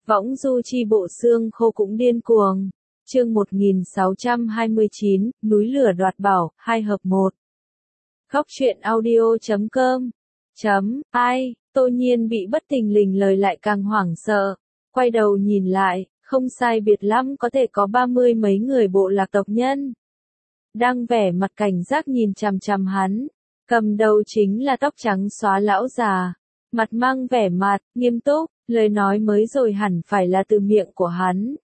Võng du chi bộ xương khô cũng điên cuồng. Chương 1629, núi lửa đoạt bảo, 2 hợp 1. Góc truyện audio.com. Ai, Tô Nhiên bị bất thình lình lời lại càng hoảng sợ. Quay đầu nhìn lại, không sai biệt lắm có thể có 30 mấy người bộ lạc tộc nhân. Đang vẻ mặt cảnh giác nhìn chằm chằm hắn. Cầm đầu chính là tóc trắng xóa lão già. Mặt mang vẻ mặt, nghiêm túc, lời nói mới rồi hẳn phải là từ miệng của hắn.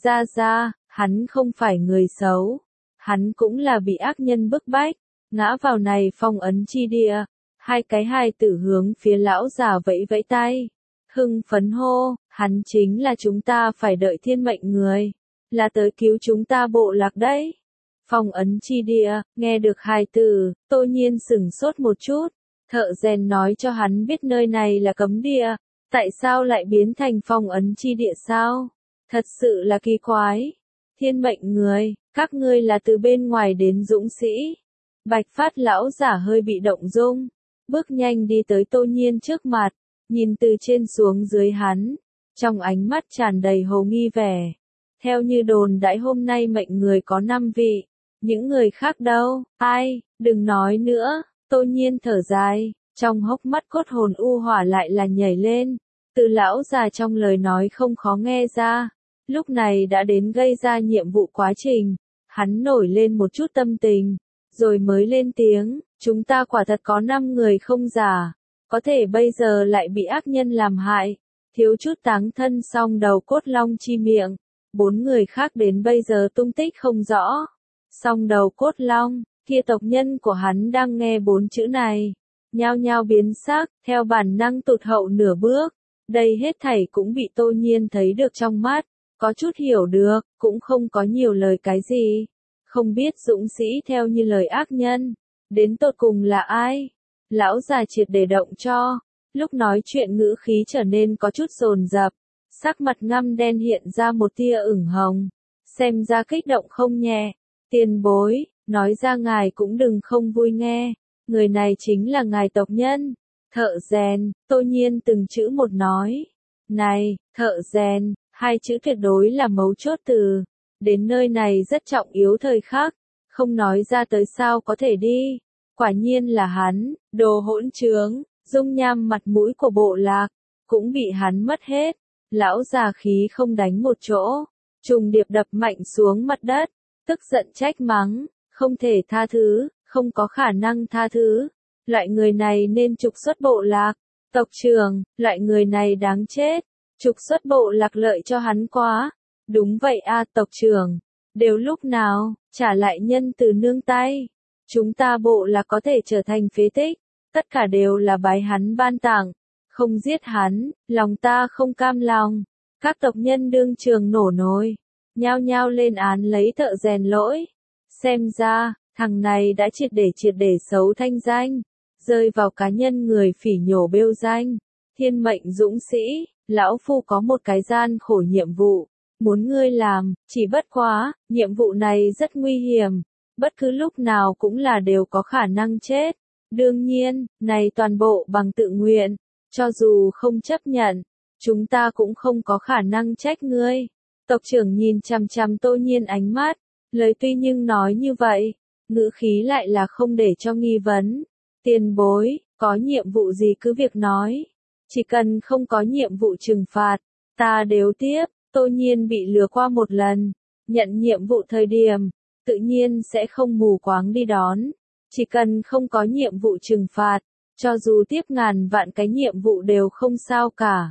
Ra, hắn không phải người xấu. Hắn cũng là bị ác nhân bức bách, ngã vào này phong ấn chi địa. Hai cái hài tử hướng phía lão già vẫy vẫy tay. Hưng phấn hô, hắn chính là chúng ta phải đợi thiên mệnh người. Là tới cứu chúng ta bộ lạc đấy. Phong ấn chi địa, nghe được hài tử, Tô Nhiên sửng sốt một chút. Thợ rèn nói cho hắn biết nơi này là cấm địa, tại sao lại biến thành phong ấn chi địa sao? Thật sự là kỳ quái. Thiên mệnh người, các ngươi là từ bên ngoài đến dũng sĩ. Bạch Phát lão giả hơi bị động dung, bước nhanh đi tới Tô Nhiên trước mặt, nhìn từ trên xuống dưới hắn, trong ánh mắt tràn đầy hồ nghi vẻ. Theo như đồn đãi hôm nay mệnh người có 5 vị, những người khác đâu? Ai, đừng nói nữa. Tô Nhiên thở dài, trong hốc mắt cốt hồn u hỏa lại là nhảy lên. Từ lão già trong lời nói không khó nghe ra. Lúc này đã đến gây ra nhiệm vụ quá trình. Hắn nổi lên một chút tâm tình, rồi mới lên tiếng, chúng ta quả thật có 5 người không giả. Có thể bây giờ lại bị ác nhân làm hại. Thiếu chút táng thân xong đầu cốt long chi miệng. 4 người khác đến bây giờ tung tích không rõ. Song đầu cốt long, kia tộc nhân của hắn đang nghe 4 chữ này. Nhao nhao biến sắc, theo bản năng tụt hậu nửa bước. Đây hết thảy cũng bị Tô Nhiên thấy được trong mắt. Có chút hiểu được, cũng không có nhiều lời cái gì. Không biết dũng sĩ theo như lời ác nhân. Đến tột cùng là ai? Lão già triệt để động cho. Lúc nói chuyện ngữ khí trở nên có chút dồn dập. Sắc mặt ngăm đen hiện ra một tia ửng hồng. Xem ra kích động không nhẹ. Tiền bối, nói ra ngài cũng đừng không vui nghe. Người này chính là ngài tộc nhân. Thợ rèn, Tô Nhiên từng chữ một nói. Này, thợ rèn, 2 chữ tuyệt đối là mấu chốt từ. Đến nơi này rất trọng yếu thời khắc. Không nói ra tới sao có thể đi. Quả nhiên là hắn, đồ hỗn trướng, dung nham mặt mũi của bộ lạc. Cũng bị hắn mất hết. Lão già khí không đánh một chỗ. Trùng điệp đập mạnh xuống mặt đất. Tức giận trách mắng, không thể tha thứ, không có khả năng tha thứ. Loại người này nên trục xuất bộ lạc. Tộc trưởng, loại người này đáng chết. Trục xuất bộ lạc lợi cho hắn quá. Đúng vậy a, tộc trưởng. Đều lúc nào, trả lại nhân từ nương tay. Chúng ta bộ lạc có thể trở thành phế tích. Tất cả đều là bái hắn ban tặng. Không giết hắn, lòng ta không cam lòng. Các tộc nhân đương trường nổ nồi. Nhao nhao lên án lấy thợ rèn lỗi. Xem ra, thằng này đã triệt để xấu thanh danh. Rơi vào cá nhân người phỉ nhổ bêu danh. Thiên mệnh dũng sĩ, lão phu có một cái gian khổ nhiệm vụ. Muốn ngươi làm, chỉ bất quá, nhiệm vụ này rất nguy hiểm. Bất cứ lúc nào cũng là đều có khả năng chết. Đương nhiên, này toàn bộ bằng tự nguyện. Cho dù không chấp nhận, chúng ta cũng không có khả năng trách ngươi. Tộc trưởng nhìn chằm chằm Tô Nhiên ánh mắt, lời tuy nhưng nói như vậy, ngữ khí lại là không để cho nghi vấn. Tiền bối, có nhiệm vụ gì cứ việc nói. Chỉ cần không có nhiệm vụ trừng phạt, ta đều tiếp. Tô Nhiên bị lừa qua một lần, nhận nhiệm vụ thời điểm, tự nhiên sẽ không mù quáng đi đón. Chỉ cần không có nhiệm vụ trừng phạt, cho dù tiếp ngàn vạn cái nhiệm vụ đều không sao cả.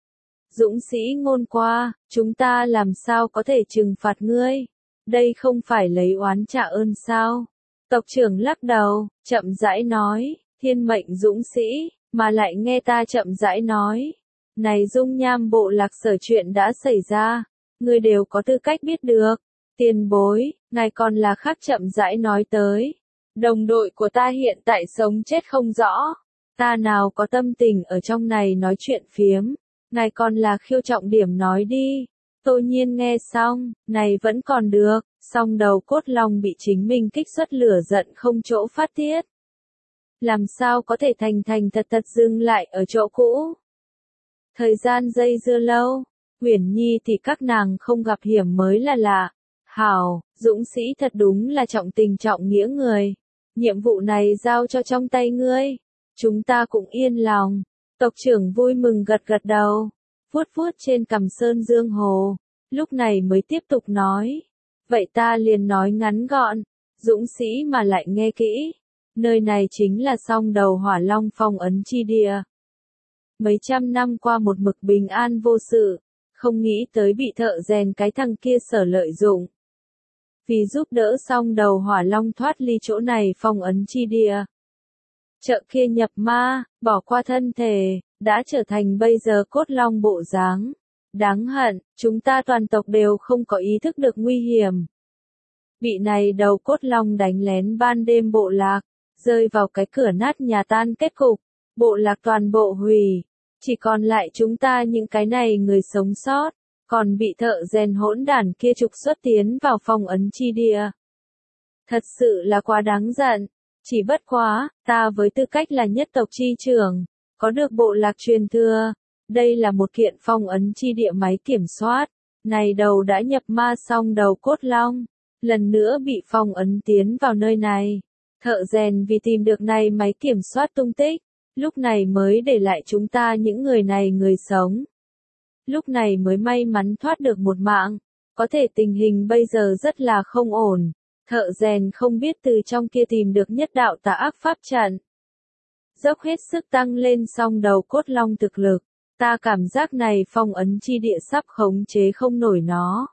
Dũng sĩ ngôn qua, chúng ta làm sao có thể trừng phạt ngươi? Đây không phải lấy oán trả ơn sao? Tộc trưởng lắc đầu, chậm rãi nói, thiên mệnh dũng sĩ, mà lại nghe ta chậm rãi nói. Này dung nham bộ lạc sở chuyện đã xảy ra, ngươi đều có tư cách biết được. Tiền bối, ngài còn là khác chậm rãi nói tới. Đồng đội của ta hiện tại sống chết không rõ. Ta nào có tâm tình ở trong này nói chuyện phiếm. Ngài còn là khiêu trọng điểm nói đi. Tô Nhiên nghe xong, này vẫn còn được, song đầu cốt long bị chính mình kích xuất lửa giận không chỗ phát tiết. Làm sao có thể thành thật dừng lại ở chỗ cũ. Thời gian dây dưa lâu, Uyển Nhi thì các nàng không gặp hiểm mới là lạ. Hảo, dũng sĩ thật đúng là trọng tình trọng nghĩa người. Nhiệm vụ này giao cho trong tay ngươi. Chúng ta cũng yên lòng. Tộc trưởng vui mừng gật gật đầu. Vuốt vuốt trên cằm Sơn Dương Hồ. Lúc này mới tiếp tục nói. Vậy ta liền nói ngắn gọn. Dũng sĩ mà lại nghe kỹ. Nơi này chính là song đầu Hỏa Long phong ấn chi địa. Mấy trăm năm qua một mực bình an vô sự. Không nghĩ tới bị thợ rèn cái thằng kia sở lợi dụng. Vì giúp đỡ song đầu Hỏa Long thoát ly chỗ này phong ấn chi địa. Chợ kia nhập ma, bỏ qua thân thể, đã trở thành bây giờ cốt long bộ dáng. Đáng hận, chúng ta toàn tộc đều không có ý thức được nguy hiểm. Bị này đầu cốt long đánh lén ban đêm bộ lạc, rơi vào cái cửa nát nhà tan kết cục, bộ lạc toàn bộ hủy. Chỉ còn lại chúng ta những cái này người sống sót, còn bị thợ rèn hỗn đản kia trục xuất tiến vào phong ấn chi địa. Thật sự là quá đáng giận. Chỉ bất quá, ta với tư cách là nhất tộc chi trưởng, có được bộ lạc truyền thừa. Đây là một kiện phong ấn chi địa máy kiểm soát. Này đầu đã nhập ma xong đầu cốt long. Lần nữa bị phong ấn tiến vào nơi này. Thợ rèn vì tìm được này máy kiểm soát tung tích. Lúc này mới để lại chúng ta những người này người sống. Lúc này mới may mắn thoát được một mạng. Có thể tình hình bây giờ rất là không ổn. Thợ rèn không biết từ trong kia tìm được nhất đạo tà ác pháp trận. Dốc hết sức tăng lên song đầu cốt long thực lực. Ta cảm giác này phong ấn chi địa sắp khống chế không nổi nó.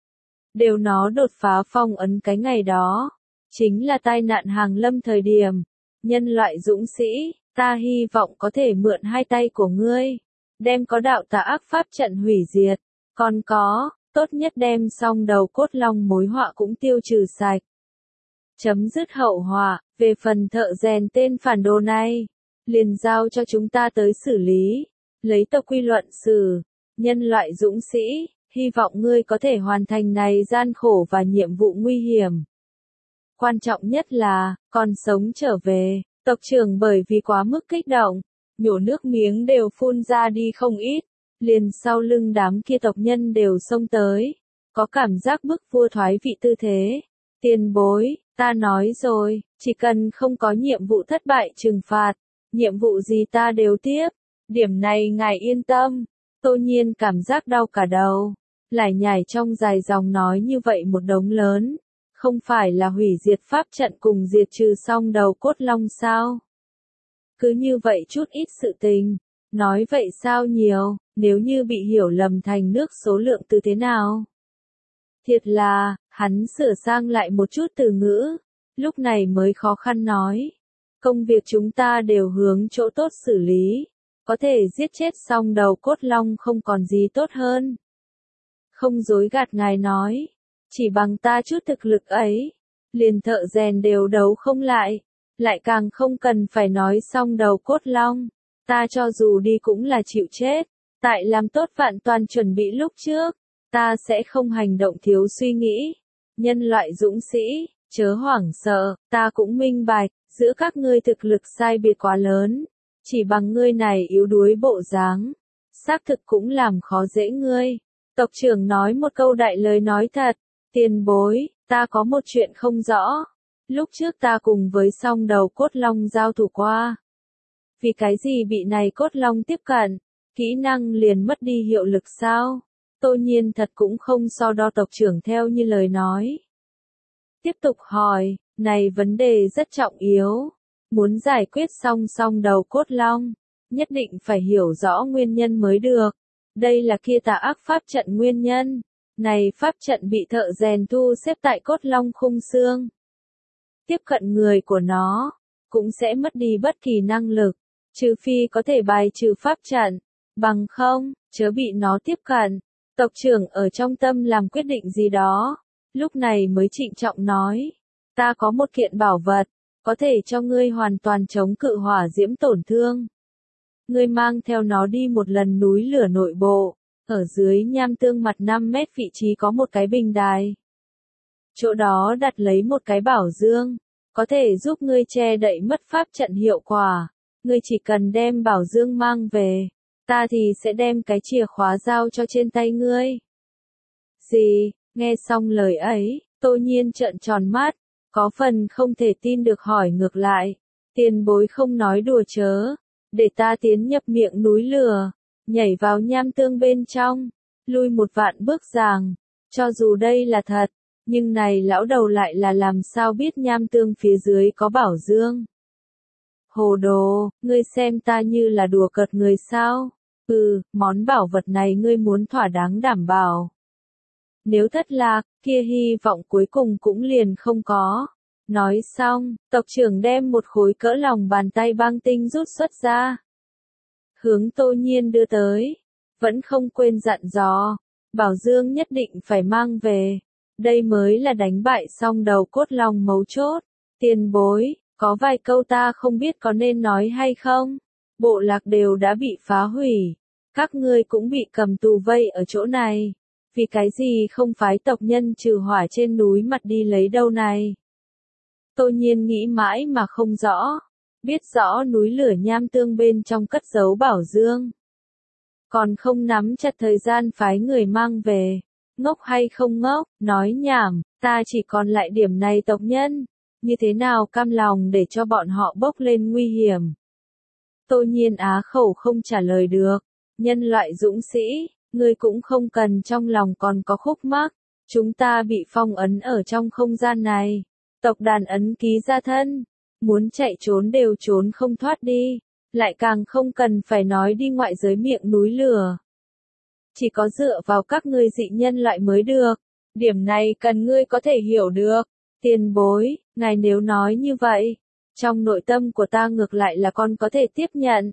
Đều nó đột phá phong ấn cái ngày đó. Chính là tai nạn hàng lâm thời điểm. Nhân loại dũng sĩ, ta hy vọng có thể mượn hai tay của ngươi. Đem có đạo tà ác pháp trận hủy diệt. Còn có, tốt nhất đem song đầu cốt long mối họa cũng tiêu trừ sạch. Chấm dứt hậu họa, về phần thợ rèn tên phản đồ này, liền giao cho chúng ta tới xử lý, lấy tộc quy luận xử, nhân loại dũng sĩ, hy vọng ngươi có thể hoàn thành này gian khổ và nhiệm vụ nguy hiểm. Quan trọng nhất là, còn sống trở về, tộc trưởng bởi vì quá mức kích động, nhổ nước miếng đều phun ra đi không ít. Liền sau lưng đám kia tộc nhân đều xông tới, có cảm giác bức vua thoái vị tư thế. Tiền bối, ta nói rồi, chỉ cần không có nhiệm vụ thất bại trừng phạt, nhiệm vụ gì ta đều tiếp. Điểm này ngài yên tâm. Tô Nhiên cảm giác đau cả đầu, lải nhải trong dài dòng nói như vậy một đống lớn. Không phải là hủy diệt pháp trận cùng diệt trừ xong đầu cốt long sao? Cứ như vậy chút ít sự tình. Nói vậy sao nhiều, nếu như bị hiểu lầm thành nước số lượng từ thế nào? Thiệt là, hắn sửa sang lại một chút từ ngữ, lúc này mới khó khăn nói. Công việc chúng ta đều hướng chỗ tốt xử lý, có thể giết chết xong đầu cốt long không còn gì tốt hơn. Không dối gạt ngài nói, chỉ bằng ta chút thực lực ấy, liền thợ rèn đều đấu không lại, lại càng không cần phải nói xong đầu cốt long. Ta cho dù đi cũng là chịu chết, tại làm tốt vạn toàn chuẩn bị lúc trước, ta sẽ không hành động thiếu suy nghĩ. Nhân loại dũng sĩ, chớ hoảng sợ, ta cũng minh bạch, giữa các ngươi thực lực sai biệt quá lớn, chỉ bằng ngươi này yếu đuối bộ dáng, xác thực cũng làm khó dễ ngươi. Tộc trưởng nói một câu đại lời nói thật, tiền bối, ta có một chuyện không rõ. Lúc trước ta cùng với song đầu cốt long giao thủ qua. Vì cái gì bị này cốt long tiếp cận, kỹ năng liền mất đi hiệu lực sao? Tô Nhiên thật cũng không so đo tộc trưởng theo như lời nói. Tiếp tục hỏi, này vấn đề rất trọng yếu. Muốn giải quyết song đầu cốt long, nhất định phải hiểu rõ nguyên nhân mới được. Đây là kia tà ác pháp trận nguyên nhân. Này pháp trận bị thợ rèn thu xếp tại cốt long khung xương. Tiếp cận người của nó, cũng sẽ mất đi bất kỳ năng lực. Trừ phi có thể bài trừ pháp trận, bằng không, chớ bị nó tiếp cận. Tộc trưởng ở trong tâm làm quyết định gì đó, lúc này mới trịnh trọng nói, ta có một kiện bảo vật, có thể cho ngươi hoàn toàn chống cự hỏa diễm tổn thương. Ngươi mang theo nó đi một lần núi lửa nội bộ, ở dưới nham tương mặt 5 mét vị trí có một cái bình đài. Chỗ đó đặt lấy một cái bảo dương, có thể giúp ngươi che đậy mất pháp trận hiệu quả. Ngươi chỉ cần đem bảo dương mang về, ta thì sẽ đem cái chìa khóa giao cho trên tay ngươi. Gì? Nghe xong lời ấy, Tô Nhiên trợn tròn mắt, có phần không thể tin được hỏi ngược lại. Tiền bối không nói đùa chớ, để ta tiến nhập miệng núi lửa, nhảy vào nham tương bên trong, lui một vạn bước giàng. Cho dù đây là thật, nhưng này lão đầu lại là làm sao biết nham tương phía dưới có bảo dương. Hồ đồ, ngươi xem ta như là đùa cợt người sao? Món bảo vật này ngươi muốn thỏa đáng đảm bảo. Nếu thất lạc, kia hy vọng cuối cùng cũng liền không có. Nói xong, tộc trưởng đem một khối cỡ lòng bàn tay băng tinh rút xuất ra. Hướng Tô Nhiên đưa tới. Vẫn không quên dặn dò. Bảo dương nhất định phải mang về. Đây mới là đánh bại xong đầu cốt long mấu chốt. Tiền bối, có vài câu ta không biết có nên nói hay không. Bộ lạc đều đã bị phá hủy. Các ngươi cũng bị cầm tù vây ở chỗ này. Vì cái gì không phái tộc nhân trừ hỏa trên núi mặt đi lấy đâu này? Tô Nhiên nghĩ mãi mà không rõ. Biết rõ núi lửa nham tương bên trong cất giấu bảo dương. Còn không nắm chặt thời gian phái người mang về. Ngốc hay không ngốc, nói nhảm, ta chỉ còn lại điểm này tộc nhân. Như thế nào cam lòng để cho bọn họ bốc lên nguy hiểm? Tô Nhiên á khẩu không trả lời được. Nhân loại dũng sĩ, ngươi cũng không cần trong lòng còn có khúc mắc. Chúng ta bị phong ấn ở trong không gian này. Tộc đàn ấn ký ra thân. Muốn chạy trốn đều trốn không thoát đi. Lại càng không cần phải nói đi ngoại giới miệng núi lửa. Chỉ có dựa vào các ngươi dị nhân loại mới được. Điểm này cần ngươi có thể hiểu được. Tiền bối, ngài nếu nói như vậy, trong nội tâm của ta ngược lại là con có thể tiếp nhận.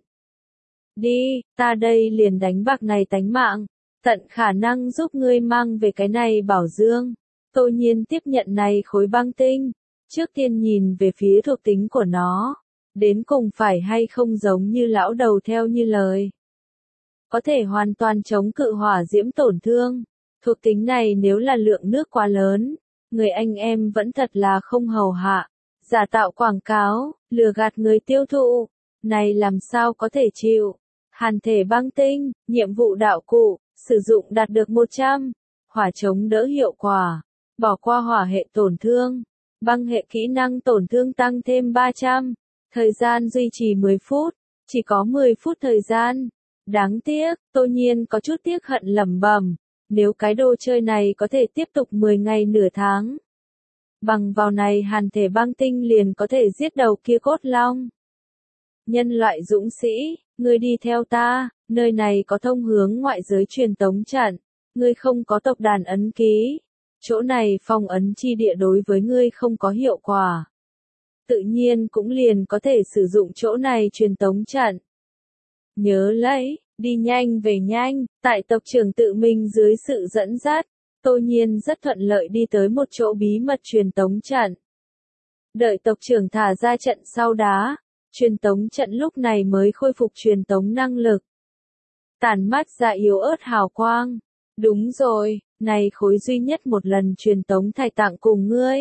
Đi, ta đây liền đánh bạc này tánh mạng, tận khả năng giúp ngươi mang về cái này bảo dương. Tô Nhiên tiếp nhận này khối băng tinh, trước tiên nhìn về phía thuộc tính của nó, đến cùng phải hay không giống như lão đầu theo như lời. Có thể hoàn toàn chống cự hỏa diễm tổn thương, thuộc tính này nếu là lượng nước quá lớn, người anh em vẫn thật là không hầu hạ, giả tạo quảng cáo, lừa gạt người tiêu thụ, này làm sao có thể chịu. Hàn thể băng tinh, nhiệm vụ đạo cụ, sử dụng đạt được 100, hỏa chống đỡ hiệu quả, bỏ qua hỏa hệ tổn thương, băng hệ kỹ năng tổn thương tăng thêm 300, thời gian duy trì 10 phút, chỉ có 10 phút thời gian. Đáng tiếc, Tô Nhiên có chút tiếc hận lẩm bẩm, nếu cái đồ chơi này có thể tiếp tục 10 ngày nửa tháng. Bằng vào này hàn thể băng tinh liền có thể giết đầu kia cốt long. Nhân loại dũng sĩ, ngươi đi theo ta, nơi này có thông hướng ngoại giới truyền tống trận, ngươi không có tộc đàn ấn ký, chỗ này phong ấn chi địa đối với ngươi không có hiệu quả. Tự nhiên cũng liền có thể sử dụng chỗ này truyền tống trận. Nhớ lấy, đi nhanh về nhanh, tại tộc trưởng tự mình dưới sự dẫn dắt, Tô Nhiên rất thuận lợi đi tới một chỗ bí mật truyền tống trận. Đợi tộc trưởng thả ra trận sau đá, truyền tống trận lúc này mới khôi phục truyền tống năng lực. Tản mát ra yếu ớt hào quang. Đúng rồi, này khối duy nhất một lần truyền tống thạch tặng cùng ngươi.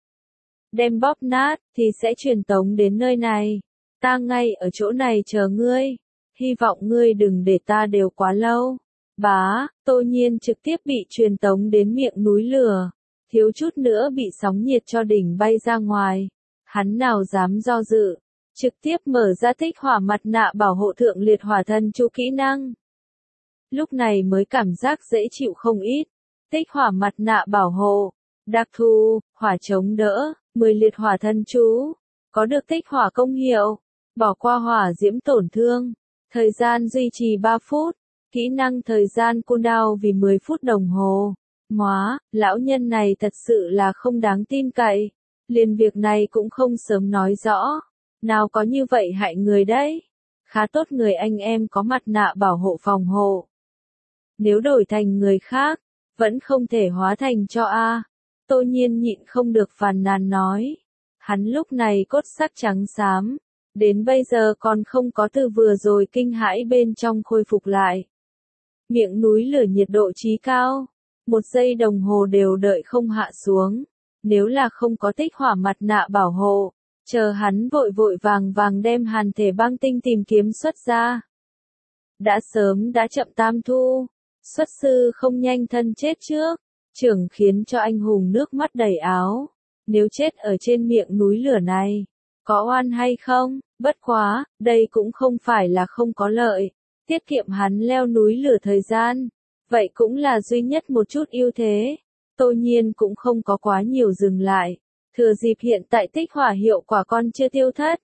Đem bóp nát, thì sẽ truyền tống đến nơi này. Ta ngay ở chỗ này chờ ngươi. Hy vọng ngươi đừng để ta đều quá lâu. Bá, Tô Nhiên trực tiếp bị truyền tống đến miệng núi lửa. Thiếu chút nữa bị sóng nhiệt cho đỉnh bay ra ngoài. Hắn nào dám do dự. Trực tiếp mở ra tích hỏa mặt nạ bảo hộ thượng liệt hỏa thân chú kỹ năng. Lúc này mới cảm giác dễ chịu không ít. Tích hỏa mặt nạ bảo hộ. Đặc thù, hỏa chống đỡ, 10 liệt hỏa thân chú. Có được tích hỏa công hiệu. Bỏ qua hỏa diễm tổn thương. Thời gian duy trì 3 phút. Kỹ năng thời gian cooldown vì 10 phút đồng hồ. Móa, lão nhân này thật sự là không đáng tin cậy. Liền việc này cũng không sớm nói rõ. Nào có như vậy hại người đấy. Khá tốt người anh em có mặt nạ bảo hộ phòng hộ. Nếu đổi thành người khác, vẫn không thể hóa thành cho A. Tô Nhiên nhịn không được phàn nàn nói. Hắn lúc này cốt sắc trắng xám. Đến bây giờ còn không có từ vừa rồi kinh hãi bên trong khôi phục lại. Miệng núi lửa nhiệt độ chí cao. 1 giây đồng hồ đều đợi không hạ xuống. Nếu là không có tích hỏa mặt nạ bảo hộ. Chờ hắn vội vội vàng vàng đem hàn thể băng tinh tìm kiếm xuất ra. đã sớm đã chậm tam thu. Xuất sư không nhanh thân chết trước, trưởng khiến cho anh hùng nước mắt đầy áo. Nếu chết ở trên miệng núi lửa này, có oan hay không? Bất quá, đây cũng không phải là không có lợi. Tiết kiệm hắn leo núi lửa thời gian. Vậy cũng là duy nhất một chút ưu thế. Tô Nhiên cũng không có quá nhiều dừng lại. Thừa dịp hiện tại tích hỏa hiệu quả còn chưa tiêu thất,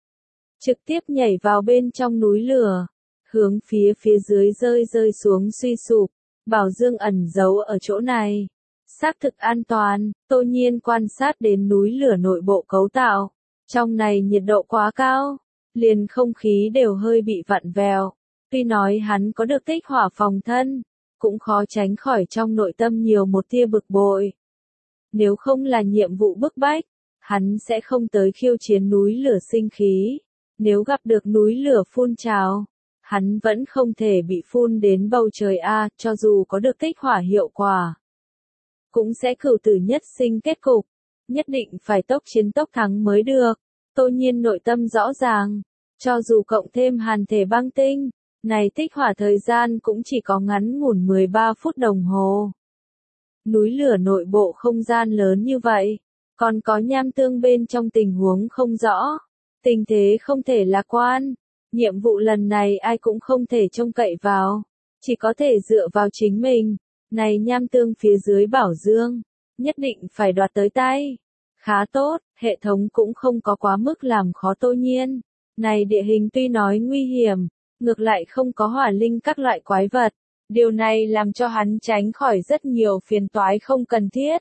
trực tiếp nhảy vào bên trong núi lửa, hướng phía dưới rơi xuống suy sụp. Bảo Dương ẩn giấu ở chỗ này, xác thực an toàn. Tô Nhiên quan sát đến núi lửa nội bộ cấu tạo, trong này nhiệt độ quá cao, liền không khí đều hơi bị vặn vẹo. Tuy nói hắn có được tích hỏa phòng thân, cũng khó tránh khỏi trong nội tâm nhiều một tia bực bội. Nếu không là nhiệm vụ bức bách, hắn sẽ không tới khiêu chiến núi lửa sinh khí. Nếu gặp được núi lửa phun trào, hắn vẫn không thể bị phun đến bầu trời a, cho dù có được tích hỏa hiệu quả, cũng sẽ cửu tử nhất sinh kết cục, nhất định phải tốc chiến tốc thắng mới được. Tô Nhiên nội tâm rõ ràng, cho dù cộng thêm hàn thể băng tinh, này tích hỏa thời gian cũng chỉ có ngắn ngủn 13 phút đồng hồ. Núi lửa nội bộ không gian lớn như vậy, còn có nham tương bên trong tình huống không rõ, tình thế không thể lạc quan. Nhiệm vụ lần này ai cũng không thể trông cậy vào, chỉ có thể dựa vào chính mình. Này nham tương phía dưới Bảo Dương, nhất định phải đoạt tới tay. Khá tốt, hệ thống cũng không có quá mức làm khó Tô Nhiên. Này địa hình tuy nói nguy hiểm, ngược lại không có hỏa linh các loại quái vật. Điều này làm cho hắn tránh khỏi rất nhiều phiền toái không cần thiết.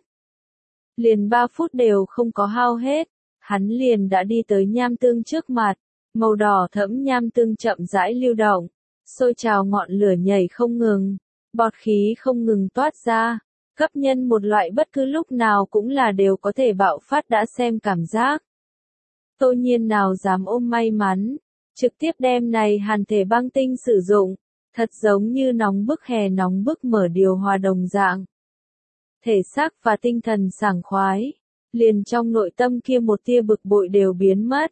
Liền 3 phút đều không có hao hết, hắn liền đã đi tới nham tương trước mặt. Màu đỏ thẫm nham tương chậm rãi lưu động, sôi trào ngọn lửa nhảy không ngừng, bọt khí không ngừng toát ra, cấp nhân một loại bất cứ lúc nào cũng là đều có thể bạo phát đã xem cảm giác. Tô Nhiên nào dám ôm may mắn, trực tiếp đem này hàn thể băng tinh sử dụng, thật giống như nóng bức hè nóng bức mở điều hòa đồng dạng. Thể xác và tinh thần sảng khoái, liền trong nội tâm kia một tia bực bội đều biến mất.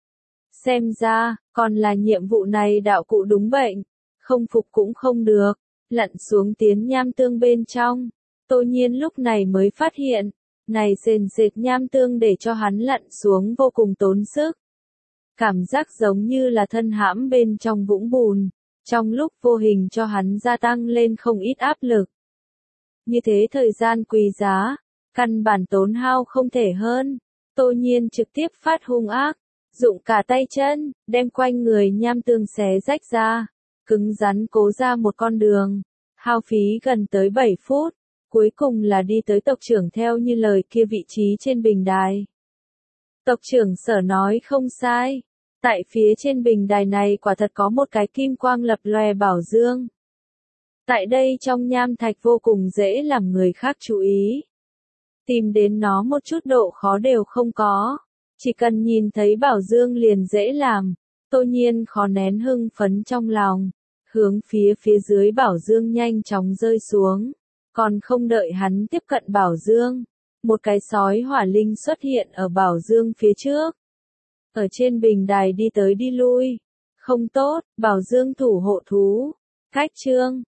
Xem ra, còn là nhiệm vụ này đạo cụ đúng bệnh, không phục cũng không được, lặn xuống tiến nham tương bên trong. Tô Nhiên lúc này mới phát hiện, này sền sệt nham tương để cho hắn lặn xuống vô cùng tốn sức. Cảm giác giống như là thân hãm bên trong vũng bùn, trong lúc vô hình cho hắn gia tăng lên không ít áp lực. Như thế thời gian quý giá, căn bản tốn hao không thể hơn. Tô Nhiên trực tiếp phát hung ác, dụng cả tay chân, đem quanh người nham tương xé rách ra, cứng rắn cố ra một con đường, hao phí gần tới 7 phút, cuối cùng là đi tới tộc trưởng theo như lời kia vị trí trên bình đài. Tộc trưởng Sở nói không sai, tại phía trên bình đài này quả thật có một cái kim quang lập lòe bảo dương. Tại đây trong nham thạch vô cùng dễ làm người khác chú ý. Tìm đến nó một chút độ khó đều không có. Chỉ cần nhìn thấy bảo dương liền dễ làm. Tô Nhiên khó nén hưng phấn trong lòng. Hướng phía dưới bảo dương nhanh chóng rơi xuống. Còn không đợi hắn tiếp cận bảo dương. Một cái sói hỏa linh xuất hiện ở bảo dương phía trước. Ở trên bình đài đi tới đi lui. Không tốt, bảo dương thủ hộ thú. Cách chương